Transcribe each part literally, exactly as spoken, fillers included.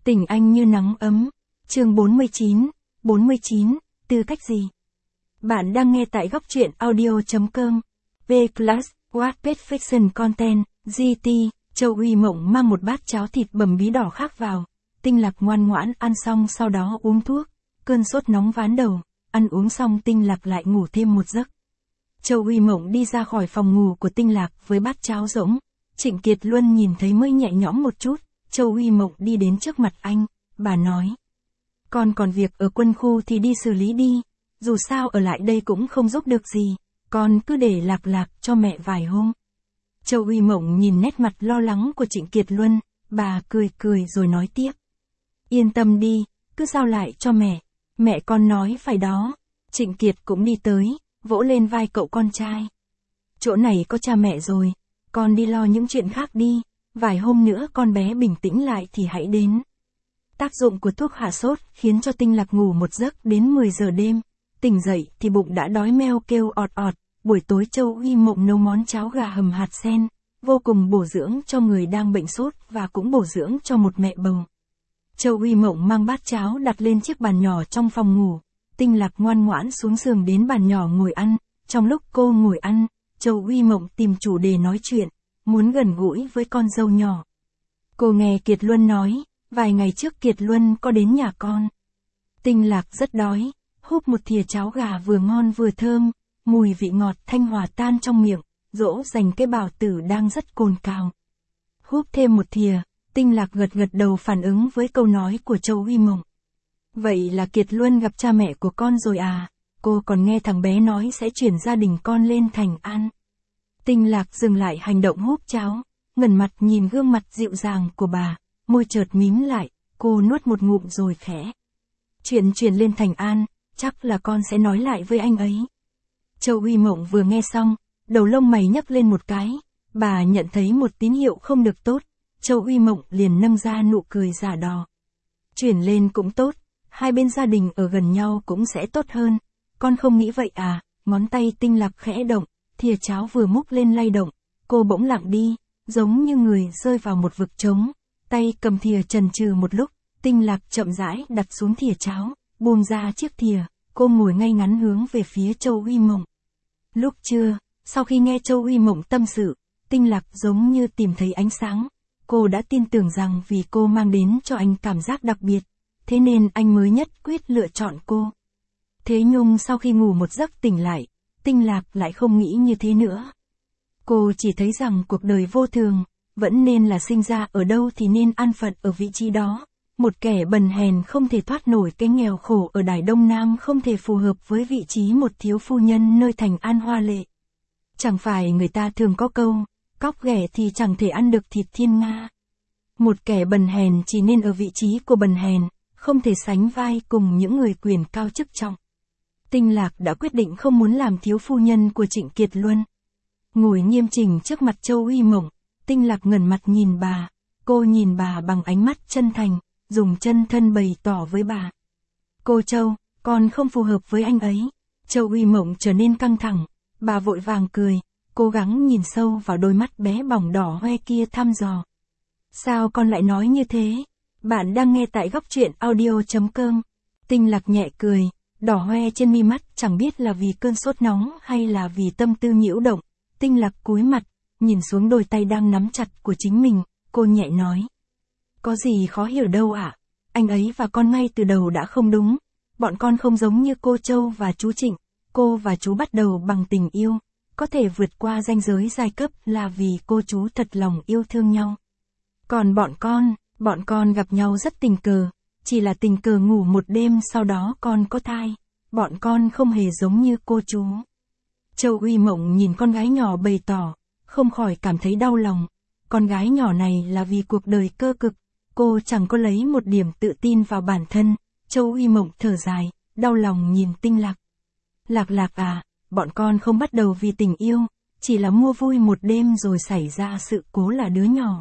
Tình anh như nắng ấm. Chương bốn mươi chín. bốn mươi chín. Tư cách gì? Bạn đang nghe tại góc truyện audio chấm com. V plus, Wattpad Fiction Content, giê tê, Châu Uy Mộng mang một bát cháo thịt bầm bí đỏ khác vào. Tinh Lạc ngoan ngoãn ăn xong sau đó uống thuốc. Cơn sốt nóng ván đầu, ăn uống xong Tinh Lạc lại ngủ thêm một giấc. Châu Uy Mộng đi ra khỏi phòng ngủ của Tinh Lạc với bát cháo rỗng. Trịnh Kiệt Luân nhìn thấy mới nhẹ nhõm một chút. Châu Uy Mộng đi đến trước mặt anh, bà nói. Con còn việc ở quân khu thì đi xử lý đi, dù sao ở lại đây cũng không giúp được gì, con cứ để Lạc Lạc cho mẹ vài hôm. Châu Uy Mộng nhìn nét mặt lo lắng của Trịnh Kiệt Luân, bà cười cười rồi nói tiếp. Yên tâm đi, cứ giao lại cho mẹ, mẹ con nói phải đó. Trịnh Kiệt cũng đi tới, vỗ lên vai cậu con trai. Chỗ này có cha mẹ rồi, con đi lo những chuyện khác đi. Vài hôm nữa con bé bình tĩnh lại thì hãy đến. Tác dụng của thuốc hạ sốt khiến cho Tinh Lạc ngủ một giấc đến mười giờ đêm. Tỉnh dậy thì bụng đã đói meo kêu ọt ọt. Buổi tối Châu Uy Mộng nấu món cháo gà hầm hạt sen, vô cùng bổ dưỡng cho người đang bệnh sốt và cũng bổ dưỡng cho một mẹ bầu. Châu Uy Mộng mang bát cháo đặt lên chiếc bàn nhỏ trong phòng ngủ. Tinh Lạc ngoan ngoãn xuống giường đến bàn nhỏ ngồi ăn. Trong lúc cô ngồi ăn, Châu Uy Mộng tìm chủ đề nói chuyện. Muốn gần gũi với con dâu nhỏ. Cô nghe Kiệt Luân nói, vài ngày trước Kiệt Luân có đến nhà con. Tinh Lạc rất đói, húp một thìa cháo gà vừa ngon vừa thơm, mùi vị ngọt thanh hòa tan trong miệng, dỗ dành cái bào tử đang rất cồn cào. Húp thêm một thìa, Tinh Lạc gật gật đầu phản ứng với câu nói của Châu Uy Mộng. Vậy là Kiệt Luân gặp cha mẹ của con rồi à, cô còn nghe thằng bé nói sẽ chuyển gia đình con lên Thành An. Tinh Lạc dừng lại hành động húp cháo, ngẩng mặt nhìn gương mặt dịu dàng của bà, môi chợt mím lại, cô nuốt một ngụm rồi khẽ. Chuyện chuyển lên Thành An, chắc là con sẽ nói lại với anh ấy. Châu Uy Mộng vừa nghe xong, đầu lông mày nhấc lên một cái, bà nhận thấy một tín hiệu không được tốt, Châu Uy Mộng liền nâng ra nụ cười giả đò. Chuyển lên cũng tốt, hai bên gia đình ở gần nhau cũng sẽ tốt hơn, con không nghĩ vậy à, ngón tay Tinh Lạc khẽ động. Thìa cháo vừa múc lên lay động, cô bỗng lặng đi, giống như người rơi vào một vực trống, tay cầm thìa chần chừ một lúc, Tinh Lạc chậm rãi đặt xuống thìa cháo, buông ra chiếc thìa, cô ngồi ngay ngắn hướng về phía Châu Uy Mộng. Lúc trưa, sau khi nghe Châu Uy Mộng tâm sự, Tinh Lạc giống như tìm thấy ánh sáng, cô đã tin tưởng rằng vì cô mang đến cho anh cảm giác đặc biệt, thế nên anh mới nhất quyết lựa chọn cô. Thế nhưng sau khi ngủ một giấc tỉnh lại, Tinh Lạc lại không nghĩ như thế nữa. Cô chỉ thấy rằng cuộc đời vô thường, vẫn nên là sinh ra ở đâu thì nên an phận ở vị trí đó. Một kẻ bần hèn không thể thoát nổi cái nghèo khổ ở Đài Đông Nam không thể phù hợp với vị trí một thiếu phu nhân nơi Thành An hoa lệ. Chẳng phải người ta thường có câu, cóc ghẻ thì chẳng thể ăn được thịt thiên nga. Một kẻ bần hèn chỉ nên ở vị trí của bần hèn, không thể sánh vai cùng những người quyền cao chức trọng. Tinh Lạc đã quyết định không muốn làm thiếu phu nhân của Trịnh Kiệt Luân. Ngồi nghiêm chỉnh trước mặt Châu Uy Mộng, Tinh Lạc ngẩng mặt nhìn bà, cô nhìn bà bằng ánh mắt chân thành, dùng chân thân bày tỏ với bà. Cô Châu, con không phù hợp với anh ấy. Châu Uy Mộng trở nên căng thẳng, bà vội vàng cười, cố gắng nhìn sâu vào đôi mắt bé bỏng đỏ hoe kia thăm dò. Sao con lại nói như thế? Bạn đang nghe tại góc truyện audio chấm com. Tinh Lạc nhẹ cười. Đỏ hoe trên mi mắt chẳng biết là vì cơn sốt nóng hay là vì tâm tư nhiễu động. Tinh Lạc cúi mặt, nhìn xuống đôi tay đang nắm chặt của chính mình, cô nhẹ nói. Có gì khó hiểu đâu ạ, à? Anh ấy và con ngay từ đầu đã không đúng. Bọn con không giống như cô Châu và chú Trịnh, cô và chú bắt đầu bằng tình yêu, có thể vượt qua ranh giới giai cấp là vì cô chú thật lòng yêu thương nhau. Còn bọn con, bọn con gặp nhau rất tình cờ. Chỉ là tình cờ ngủ một đêm sau đó con có thai, bọn con không hề giống như cô chú. Châu Uy Mộng nhìn con gái nhỏ bày tỏ, không khỏi cảm thấy đau lòng. Con gái nhỏ này là vì cuộc đời cơ cực, cô chẳng có lấy một điểm tự tin vào bản thân. Châu Uy Mộng thở dài, đau lòng nhìn Tinh Lạc. Lạc Lạc à, bọn con không bắt đầu vì tình yêu, chỉ là mua vui một đêm rồi xảy ra sự cố là đứa nhỏ.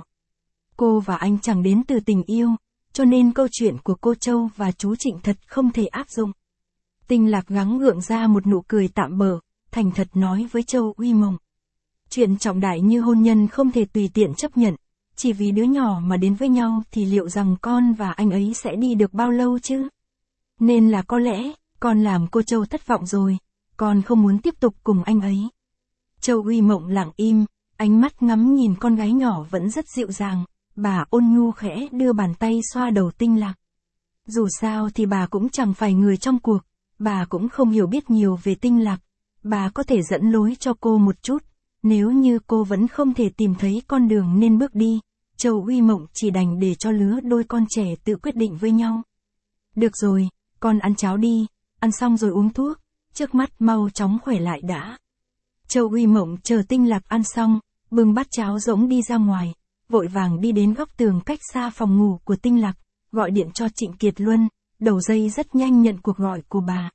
Cô và anh chẳng đến từ tình yêu. Cho nên câu chuyện của cô Châu và chú Trịnh thật không thể áp dụng. Tinh Lạc gắng gượng ra một nụ cười tạm bợ, thành thật nói với Châu Uy Mộng. Chuyện trọng đại như hôn nhân không thể tùy tiện chấp nhận, chỉ vì đứa nhỏ mà đến với nhau thì liệu rằng con và anh ấy sẽ đi được bao lâu chứ? Nên là có lẽ, con làm cô Châu thất vọng rồi, con không muốn tiếp tục cùng anh ấy. Châu Uy Mộng lặng im, ánh mắt ngắm nhìn con gái nhỏ vẫn rất dịu dàng, bà ôn nhu khẽ đưa bàn tay xoa đầu Tinh Lạc. Dù sao thì bà cũng chẳng phải người trong cuộc, bà cũng không hiểu biết nhiều về Tinh Lạc, bà có thể dẫn lối cho cô một chút, nếu như cô vẫn không thể tìm thấy con đường nên bước đi, Châu Uy Mộng chỉ đành để cho lứa đôi con trẻ tự quyết định với nhau. Được rồi, con ăn cháo đi, ăn xong rồi uống thuốc, trước mắt mau chóng khỏe lại đã. Châu Uy Mộng chờ Tinh Lạc ăn xong, bưng bát cháo rỗng đi ra ngoài, vội vàng đi đến góc tường cách xa phòng ngủ của Tinh Lạc, gọi điện cho Trịnh Kiệt Luân, đầu dây rất nhanh nhận cuộc gọi của bà.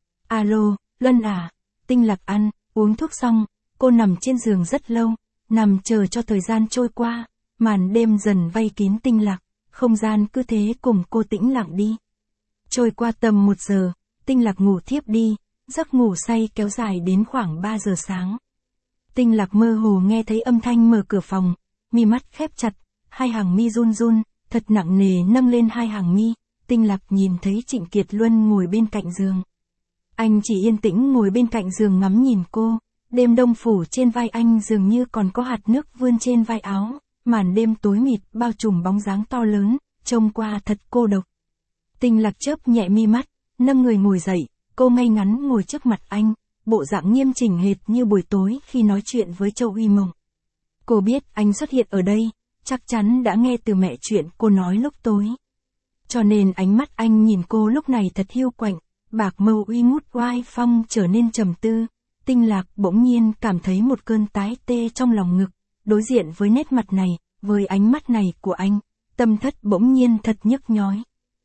Alo, Luân à, Tinh Lạc ăn, uống thuốc xong, cô nằm trên giường rất lâu, nằm chờ cho thời gian trôi qua, màn đêm dần vây kín Tinh Lạc, không gian cứ thế cùng cô tĩnh lặng đi. Trôi qua tầm một giờ, Tinh Lạc ngủ thiếp đi, giấc ngủ say kéo dài đến khoảng ba giờ sáng. Tinh Lạc mơ hồ nghe thấy âm thanh mở cửa phòng, mi mắt khép chặt, hai hàng mi run run, thật nặng nề nâng lên hai hàng mi, Tinh Lạc nhìn thấy Trịnh Kiệt Luân ngồi bên cạnh giường. Anh chỉ yên tĩnh ngồi bên cạnh giường ngắm nhìn cô, đêm đông phủ trên vai anh dường như còn có hạt nước vươn trên vai áo, màn đêm tối mịt bao trùm bóng dáng to lớn, trông qua thật cô độc. Tinh Lạc chớp nhẹ mi mắt, nâng người ngồi dậy, cô ngay ngắn ngồi trước mặt anh, bộ dạng nghiêm chỉnh hệt như buổi tối khi nói chuyện với Châu Uy Mộng. Cô biết anh xuất hiện ở đây, chắc chắn đã nghe từ mẹ chuyện cô nói lúc tối. Cho nên ánh mắt anh nhìn cô lúc này thật hiu quạnh, bạc mâu uy ngút oai phong trở nên trầm tư. Tinh Lạc bỗng nhiên cảm thấy một cơn tái tê trong lòng ngực, đối diện với nét mặt này, với ánh mắt này của anh, tâm thất bỗng nhiên thật nhức nhói.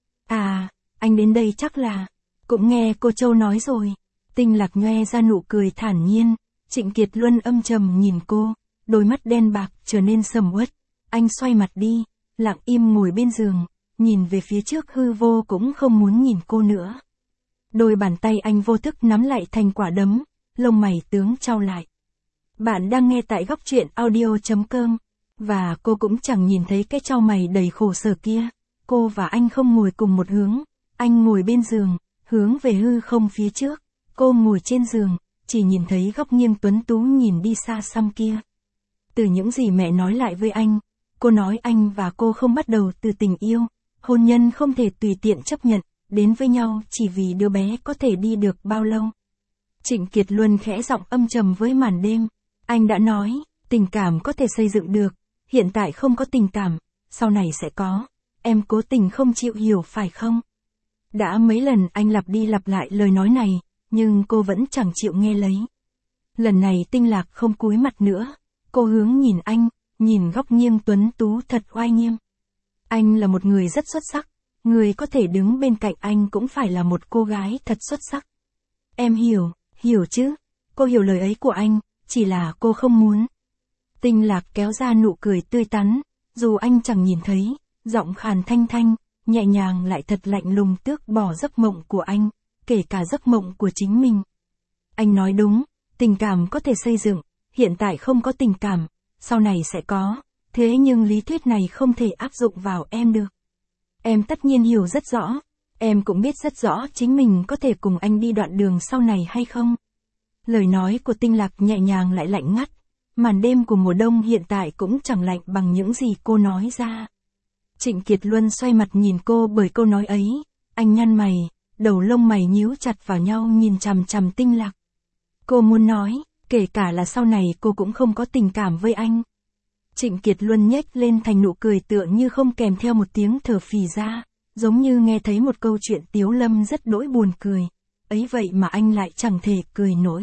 À, anh đến đây chắc là, cũng nghe cô Châu nói rồi. Tinh Lạc nhoe ra nụ cười thản nhiên, Trịnh Kiệt Luân âm trầm nhìn cô, đôi mắt đen bạc trở nên sầm uất. Anh xoay mặt đi, lặng im ngồi bên giường, nhìn về phía trước hư vô cũng không muốn nhìn cô nữa. Đôi bàn tay anh vô thức nắm lại thành quả đấm, lông mày tướng chau lại. Bạn đang nghe tại góc truyện audio chấm com, và cô cũng chẳng nhìn thấy cái chau mày đầy khổ sở kia. Cô và anh không ngồi cùng một hướng, anh ngồi bên giường, hướng về hư không phía trước, cô ngồi trên giường, chỉ nhìn thấy góc nghiêng tuấn tú nhìn đi xa xăm kia. Từ những gì mẹ nói lại với anh, cô nói anh và cô không bắt đầu từ tình yêu, hôn nhân không thể tùy tiện chấp nhận, đến với nhau chỉ vì đứa bé có thể đi được bao lâu. Trịnh Kiệt Luân khẽ giọng âm trầm với màn đêm, anh đã nói, tình cảm có thể xây dựng được, hiện tại không có tình cảm, sau này sẽ có, em cố tình không chịu hiểu phải không? Đã mấy lần anh lặp đi lặp lại lời nói này, nhưng cô vẫn chẳng chịu nghe lấy. Lần này Tinh Lạc không cúi mặt nữa, cô hướng nhìn anh, nhìn góc nghiêng tuấn tú thật oai nghiêm. Anh là một người rất xuất sắc, người có thể đứng bên cạnh anh cũng phải là một cô gái thật xuất sắc. Em hiểu, hiểu chứ, cô hiểu lời ấy của anh, chỉ là cô không muốn. Tinh Lạc kéo ra nụ cười tươi tắn, dù anh chẳng nhìn thấy, giọng khàn thanh thanh, nhẹ nhàng lại thật lạnh lùng tước bỏ giấc mộng của anh, kể cả giấc mộng của chính mình. Anh nói đúng, tình cảm có thể xây dựng, hiện tại không có tình cảm, sau này sẽ có, thế nhưng lý thuyết này không thể áp dụng vào em được. Em tất nhiên hiểu rất rõ, em cũng biết rất rõ chính mình có thể cùng anh đi đoạn đường sau này hay không. Lời nói của Tinh Lạc nhẹ nhàng lại lạnh ngắt, màn đêm của mùa đông hiện tại cũng chẳng lạnh bằng những gì cô nói ra. Trịnh Kiệt Luân xoay mặt nhìn cô bởi câu nói ấy, anh nhăn mày, đầu lông mày nhíu chặt vào nhau nhìn chằm chằm Tinh Lạc. Cô muốn nói, kể cả là sau này cô cũng không có tình cảm với anh. Trịnh Kiệt Luân nhếch lên thành nụ cười tựa như không kèm theo một tiếng thở phì ra, giống như nghe thấy một câu chuyện tiếu lâm rất đỗi buồn cười, ấy vậy mà anh lại chẳng thể cười nổi.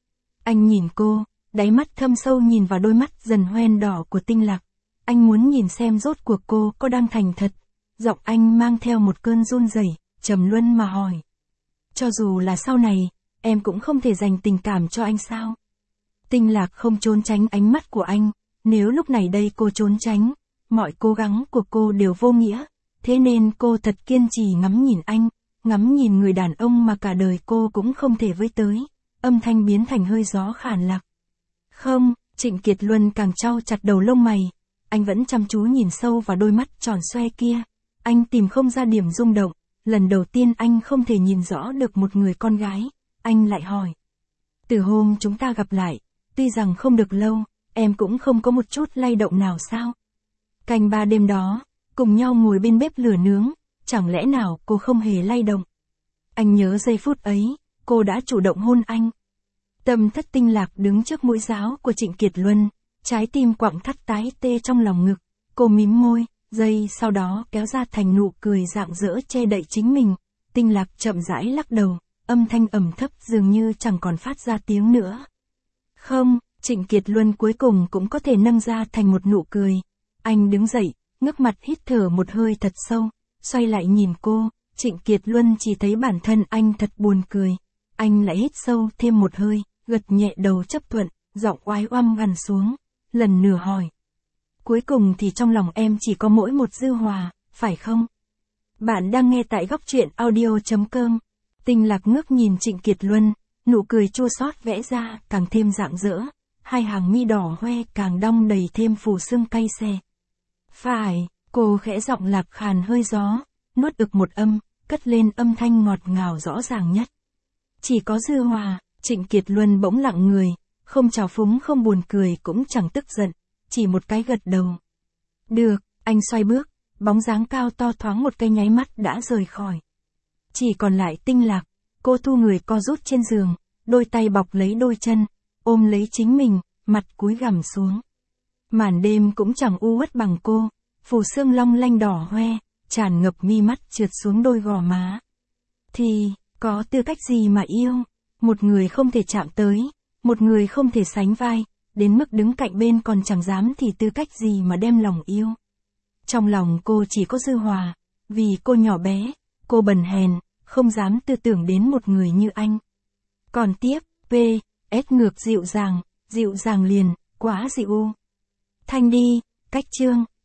Anh nhìn cô, đáy mắt thâm sâu nhìn vào đôi mắt dần hoen đỏ của Tinh Lạc. Anh muốn nhìn xem rốt cuộc cô có đang thành thật. Giọng anh mang theo một cơn run rẩy, trầm luân mà hỏi. Cho dù là sau này, em cũng không thể dành tình cảm cho anh sao? Tinh Lạc không trốn tránh ánh mắt của anh, nếu lúc này đây cô trốn tránh, mọi cố gắng của cô đều vô nghĩa, thế nên cô thật kiên trì ngắm nhìn anh, ngắm nhìn người đàn ông mà cả đời cô cũng không thể với tới, âm thanh biến thành hơi gió khàn lạc. Không, Trịnh Kiệt Luân càng trao chặt đầu lông mày, anh vẫn chăm chú nhìn sâu vào đôi mắt tròn xoe kia. Anh tìm không ra điểm rung động, lần đầu tiên anh không thể nhìn rõ được một người con gái. Anh lại hỏi. Từ hôm chúng ta gặp lại, tuy rằng không được lâu, em cũng không có một chút lay động nào sao? Canh ba đêm đó, cùng nhau ngồi bên bếp lửa nướng, chẳng lẽ nào cô không hề lay động? Anh nhớ giây phút ấy, cô đã chủ động hôn anh. Tâm Thất Tinh Lạc đứng trước mũi giáo của Trịnh Kiệt Luân, trái tim quặn thắt tái tê trong lòng ngực, cô mím môi, giây sau đó kéo ra thành nụ cười rạng rỡ che đậy chính mình. Tinh Lạc chậm rãi lắc đầu, âm thanh ẩm thấp dường như chẳng còn phát ra tiếng nữa. Không, Trịnh Kiệt Luân cuối cùng cũng có thể nâng ra thành một nụ cười. Anh đứng dậy, ngước mặt hít thở một hơi thật sâu, xoay lại nhìn cô. Trịnh Kiệt Luân chỉ thấy bản thân anh thật buồn cười. Anh lại hít sâu thêm một hơi, gật nhẹ đầu chấp thuận, giọng oái oăm gằn xuống, lần nửa hỏi. Cuối cùng thì trong lòng em chỉ có mỗi một Dư Hòa, phải không? Bạn đang nghe tại góc truyện audio chấm com. Tinh Lạc ngước nhìn Trịnh Kiệt Luân, nụ cười chua xót vẽ ra càng thêm rạng rỡ, hai hàng mi đỏ hoe càng đong đầy thêm phù sương cay xè. Phải, cô khẽ giọng lạc khàn hơi gió, nuốt ực một âm, cất lên âm thanh ngọt ngào rõ ràng nhất. Chỉ có Dư Hòa. Trịnh Kiệt Luân bỗng lặng người, không trào phúng không buồn cười cũng chẳng tức giận, chỉ một cái gật đầu. Được, anh xoay bước, bóng dáng cao to thoáng một cái nháy mắt đã rời khỏi. Chỉ còn lại Tinh Lạc, cô thu người co rút trên giường, đôi tay bọc lấy đôi chân, ôm lấy chính mình, mặt cúi gằm xuống. Màn đêm cũng chẳng u uất bằng cô, phù sương long lanh đỏ hoe, tràn ngập mi mắt trượt xuống đôi gò má. Thì, có tư cách gì mà yêu? Một người không thể chạm tới, một người không thể sánh vai, đến mức đứng cạnh bên còn chẳng dám thì tư cách gì mà đem lòng yêu. Trong lòng cô chỉ có Dư Hòa, vì cô nhỏ bé, cô bần hèn, không dám tư tưởng đến một người như anh. Còn tiếp, P, S ngược dịu dàng, dịu dàng liền, quá dịu. Thanh đi, cách chương.